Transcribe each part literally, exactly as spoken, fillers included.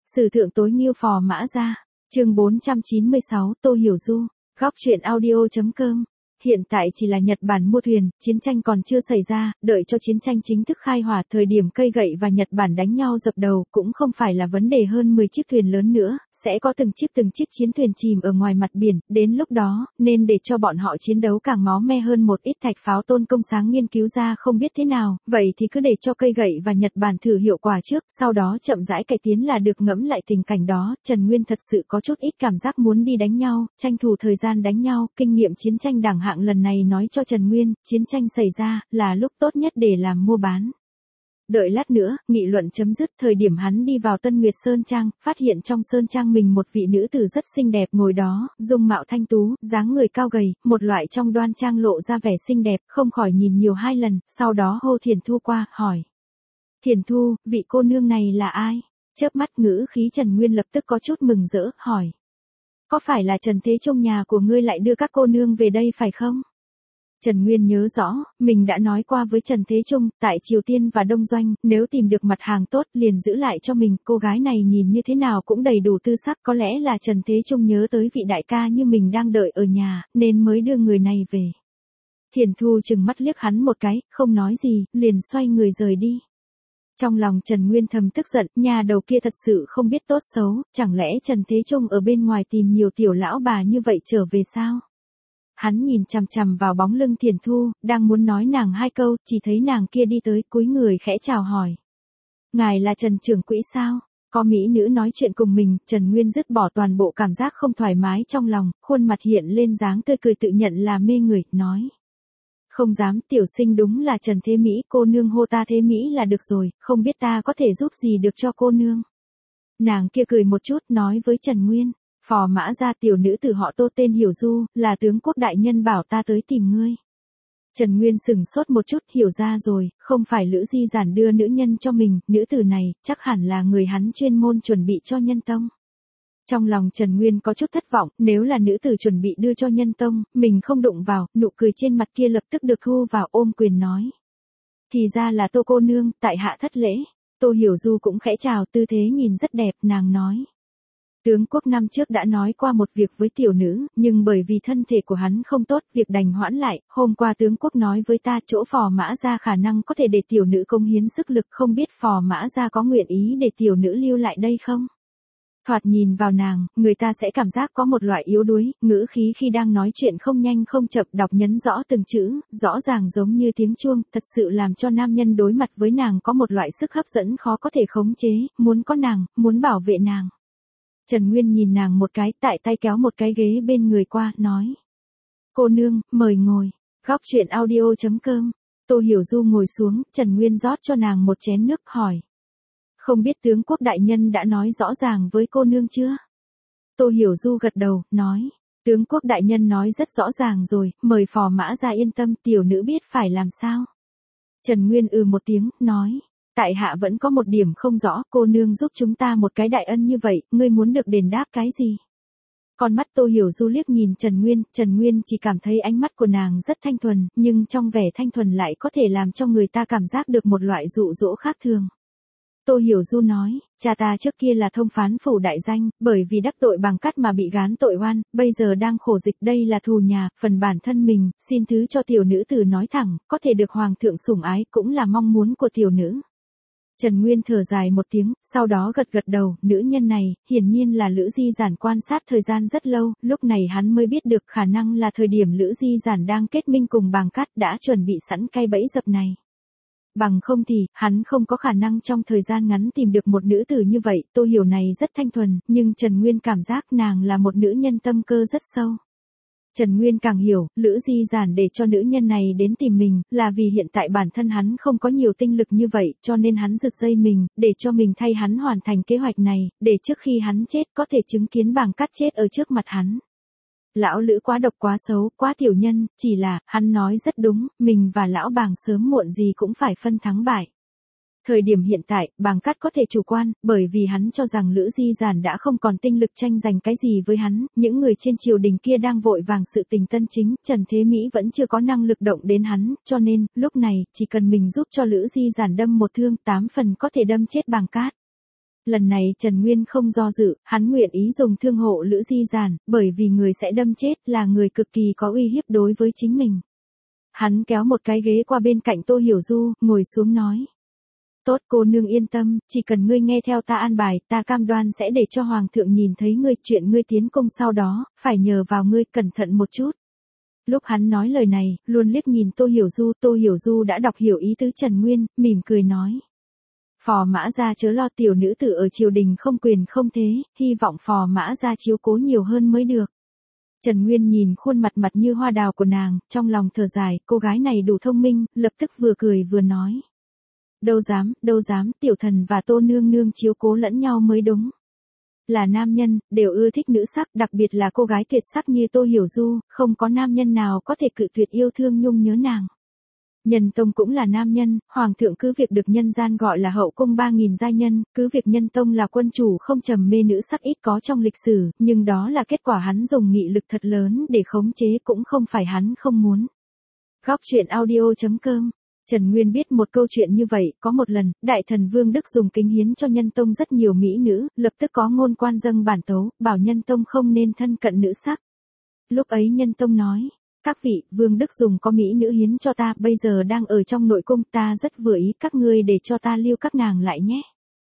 Sử thượng tối nghiêu phò mã gia. Chương bốn trăm chín mươi sáu, Tô Hiểu Du. Góc truyện audio.com. Hiện tại chỉ là Nhật Bản mua thuyền, chiến tranh còn chưa xảy ra, đợi cho chiến tranh chính thức khai hỏa, thời điểm cây gậy và Nhật Bản đánh nhau dập đầu, cũng không phải là vấn đề hơn mười chiếc thuyền lớn nữa, sẽ có từng chiếc từng chiếc chiến thuyền chìm ở ngoài mặt biển, đến lúc đó, nên để cho bọn họ chiến đấu càng máu me hơn một ít. Thạch Pháo Tôn công sáng nghiên cứu ra không biết thế nào, vậy thì cứ để cho cây gậy và Nhật Bản thử hiệu quả trước, sau đó chậm rãi cải tiến là được. Ngẫm lại tình cảnh đó, Trần Nguyên thật sự có chút ít cảm giác muốn đi đánh nhau, tranh thủ thời gian đánh nhau, kinh nghiệm chiến tranh đẳng hạng lần này nói cho Trần Nguyên, chiến tranh xảy ra, là lúc tốt nhất để làm mua bán. Đợi lát nữa, nghị luận chấm dứt, thời điểm hắn đi vào Tân Nguyệt Sơn Trang, phát hiện trong Sơn Trang mình một vị nữ tử rất xinh đẹp ngồi đó, dung mạo thanh tú, dáng người cao gầy, một loại trong đoan trang lộ ra vẻ xinh đẹp, không khỏi nhìn nhiều hai lần, sau đó hô Thiền Thu qua, hỏi. Thiền Thu, vị cô nương này là ai? Chớp mắt ngữ khí Trần Nguyên lập tức có chút mừng rỡ, hỏi. Có phải là Trần Thế Trung nhà của ngươi lại đưa các cô nương về đây phải không? Trần Nguyên nhớ rõ, mình đã nói qua với Trần Thế Trung, tại Triều Tiên và Đông Doanh, nếu tìm được mặt hàng tốt liền giữ lại cho mình, cô gái này nhìn như thế nào cũng đầy đủ tư sắc, có lẽ là Trần Thế Trung nhớ tới vị đại ca như mình đang đợi ở nhà, nên mới đưa người này về. Thiền Thu chừng mắt liếc hắn một cái, không nói gì, liền xoay người rời đi. Trong lòng Trần Nguyên thầm tức giận, nhà đầu kia thật sự không biết tốt xấu, chẳng lẽ Trần Thế Trung ở bên ngoài tìm nhiều tiểu lão bà như vậy trở về sao? Hắn nhìn chằm chằm vào bóng lưng Thiền Thu, đang muốn nói nàng hai câu, chỉ thấy nàng kia đi tới, cúi người khẽ chào hỏi. Ngài là Trần trưởng quỹ sao? Có mỹ nữ nói chuyện cùng mình, Trần Nguyên dứt bỏ toàn bộ cảm giác không thoải mái trong lòng, khuôn mặt hiện lên dáng tươi cười tự nhận là mê người, nói. Không dám, tiểu sinh đúng là Trần Thế Mỹ, cô nương hô ta Thế Mỹ là được rồi, không biết ta có thể giúp gì được cho cô nương. Nàng kia cười một chút, nói với Trần Nguyên. Phò mã gia tiểu nữ tử họ Tô tên Hiểu Du, là tướng quốc đại nhân bảo ta tới tìm ngươi. Trần Nguyên sừng sốt một chút, hiểu ra rồi, không phải Lữ Di Giản đưa nữ nhân cho mình, nữ tử này, chắc hẳn là người hắn chuyên môn chuẩn bị cho Nhân Tông. Trong lòng Trần Nguyên có chút thất vọng, nếu là nữ tử chuẩn bị đưa cho Nhân Tông, mình không đụng vào, nụ cười trên mặt kia lập tức được thu vào, ôm quyền nói. Thì ra là Tô cô nương, tại hạ thất lễ. Tô Hiểu Du cũng khẽ chào, tư thế nhìn rất đẹp, nàng nói. Tướng quốc năm trước đã nói qua một việc với tiểu nữ, nhưng bởi vì thân thể của hắn không tốt, việc đành hoãn lại, hôm qua tướng quốc nói với ta chỗ phò mã gia khả năng có thể để tiểu nữ công hiến sức lực, không biết phò mã gia có nguyện ý để tiểu nữ lưu lại đây không? Thoạt nhìn vào nàng, người ta sẽ cảm giác có một loại yếu đuối, ngữ khí khi đang nói chuyện không nhanh không chậm, đọc nhấn rõ từng chữ, rõ ràng giống như tiếng chuông, thật sự làm cho nam nhân đối mặt với nàng có một loại sức hấp dẫn khó có thể khống chế, muốn có nàng, muốn bảo vệ nàng. Trần Nguyên nhìn nàng một cái, tại tay kéo một cái ghế bên người qua, nói. Cô nương, mời ngồi. Góc truyện audio.com. Tô Hiểu Du ngồi xuống, Trần Nguyên rót cho nàng một chén nước, hỏi. Không biết tướng quốc đại nhân đã nói rõ ràng với cô nương chưa? Tô Hiểu Du gật đầu, nói. Tướng quốc đại nhân nói rất rõ ràng rồi, mời phò mã ra yên tâm, tiểu nữ biết phải làm sao. Trần Nguyên ừ một tiếng, nói. Tại hạ vẫn có một điểm không rõ, cô nương giúp chúng ta một cái đại ân như vậy, ngươi muốn được đền đáp cái gì? Con mắt Tô Hiểu Du liếc nhìn Trần Nguyên, Trần Nguyên chỉ cảm thấy ánh mắt của nàng rất thanh thuần, nhưng trong vẻ thanh thuần lại có thể làm cho người ta cảm giác được một loại dụ dỗ khác thường. Tô Hiểu Du nói, cha ta trước kia là thông phán phủ đại danh, bởi vì đắc tội Bằng Cắt mà bị gán tội oan, bây giờ đang khổ dịch, đây là thù nhà, phần bản thân mình, xin thứ cho tiểu nữ tử nói thẳng, có thể được hoàng thượng sủng ái cũng là mong muốn của tiểu nữ. Trần Nguyên thở dài một tiếng, sau đó gật gật đầu, nữ nhân này, hiển nhiên là Lữ Di Giản quan sát thời gian rất lâu, lúc này hắn mới biết được khả năng là thời điểm Lữ Di Giản đang kết minh cùng Bàng Cát đã chuẩn bị sẵn cây bẫy dập này. Bằng không thì, hắn không có khả năng trong thời gian ngắn tìm được một nữ tử như vậy, Tô Hiểu này rất thanh thuần, nhưng Trần Nguyên cảm giác nàng là một nữ nhân tâm cơ rất sâu. Trần Nguyên càng hiểu, Lữ Di Giản để cho nữ nhân này đến tìm mình, là vì hiện tại bản thân hắn không có nhiều tinh lực như vậy, cho nên hắn giật dây mình, để cho mình thay hắn hoàn thành kế hoạch này, để trước khi hắn chết có thể chứng kiến Bàng Cát chết ở trước mặt hắn. Lão Lữ quá độc quá xấu, quá tiểu nhân, chỉ là, hắn nói rất đúng, mình và lão Bàng sớm muộn gì cũng phải phân thắng bại. Thời điểm hiện tại, Bàng Cát có thể chủ quan, bởi vì hắn cho rằng Lữ Di Giản đã không còn tinh lực tranh giành cái gì với hắn, những người trên triều đình kia đang vội vàng sự tình tân chính, Trần Thế Mỹ vẫn chưa có năng lực động đến hắn, cho nên, lúc này, chỉ cần mình giúp cho Lữ Di Giản đâm một thương, tám phần có thể đâm chết Bàng Cát. Lần này Trần Nguyên không do dự, hắn nguyện ý dùng thương hộ Lữ Di Giản, bởi vì người sẽ đâm chết là người cực kỳ có uy hiếp đối với chính mình. Hắn kéo một cái ghế qua bên cạnh Tô Hiểu Du, ngồi xuống nói. Tốt, cô nương yên tâm, chỉ cần ngươi nghe theo ta an bài, ta cam đoan sẽ để cho Hoàng thượng nhìn thấy ngươi, chuyện ngươi tiến cung sau đó, phải nhờ vào ngươi, cẩn thận một chút. Lúc hắn nói lời này, luôn liếc nhìn Tô Hiểu Du, Tô Hiểu Du đã đọc hiểu ý tứ Trần Nguyên, mỉm cười nói. Phò mã gia chớ lo, tiểu nữ tử ở triều đình không quyền không thế, hy vọng phò mã gia chiếu cố nhiều hơn mới được. Trần Nguyên nhìn khuôn mặt mặt như hoa đào của nàng, trong lòng thở dài, cô gái này đủ thông minh, lập tức vừa cười vừa nói. Đâu dám, đâu dám, tiểu thần và Tô nương nương chiếu cố lẫn nhau mới đúng. Là nam nhân, đều ưa thích nữ sắc, đặc biệt là cô gái tuyệt sắc như Tô Hiểu Du, không có nam nhân nào có thể cự tuyệt yêu thương nhung nhớ nàng. Nhân Tông cũng là nam nhân, Hoàng thượng cứ việc được nhân gian gọi là hậu cung ba nghìn giai nhân, cứ việc Nhân Tông là quân chủ không trầm mê nữ sắc ít có trong lịch sử, nhưng đó là kết quả hắn dùng nghị lực thật lớn để khống chế, cũng không phải hắn không muốn. Góc truyện audio chấm com. Trần Nguyên biết một câu chuyện như vậy, có một lần, Đại thần Vương Đức dùng kính hiến cho Nhân Tông rất nhiều mỹ nữ, lập tức có ngôn quan dâng bản tấu, bảo Nhân Tông không nên thân cận nữ sắc. Lúc ấy Nhân Tông nói. Các vị, Vương Đức dùng có mỹ nữ hiến cho ta, bây giờ đang ở trong nội cung, ta rất vừa ý, các ngươi để cho ta lưu các nàng lại nhé.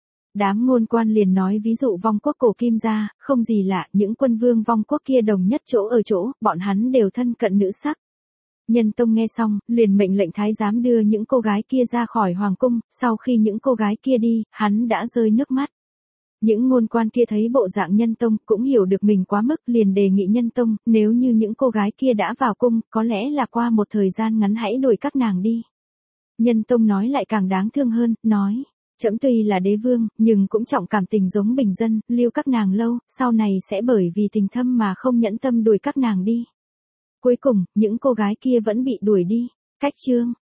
Đám ngôn quan liền nói ví dụ vong quốc cổ Kim gia, không gì lạ, những quân vương vong quốc kia đồng nhất chỗ ở chỗ, bọn hắn đều thân cận nữ sắc. Nhân Tông nghe xong, liền mệnh lệnh thái giám đưa những cô gái kia ra khỏi hoàng cung, sau khi những cô gái kia đi, hắn đã rơi nước mắt. Những ngôn quan kia thấy bộ dạng Nhân Tông cũng hiểu được mình quá mức, liền đề nghị Nhân Tông, nếu như những cô gái kia đã vào cung, có lẽ là qua một thời gian ngắn hãy đuổi các nàng đi. Nhân Tông nói lại càng đáng thương hơn, nói, trẫm tuy là đế vương, nhưng cũng trọng cảm tình giống bình dân, lưu các nàng lâu, sau này sẽ bởi vì tình thâm mà không nhẫn tâm đuổi các nàng đi. Cuối cùng, những cô gái kia vẫn bị đuổi đi. Cách chương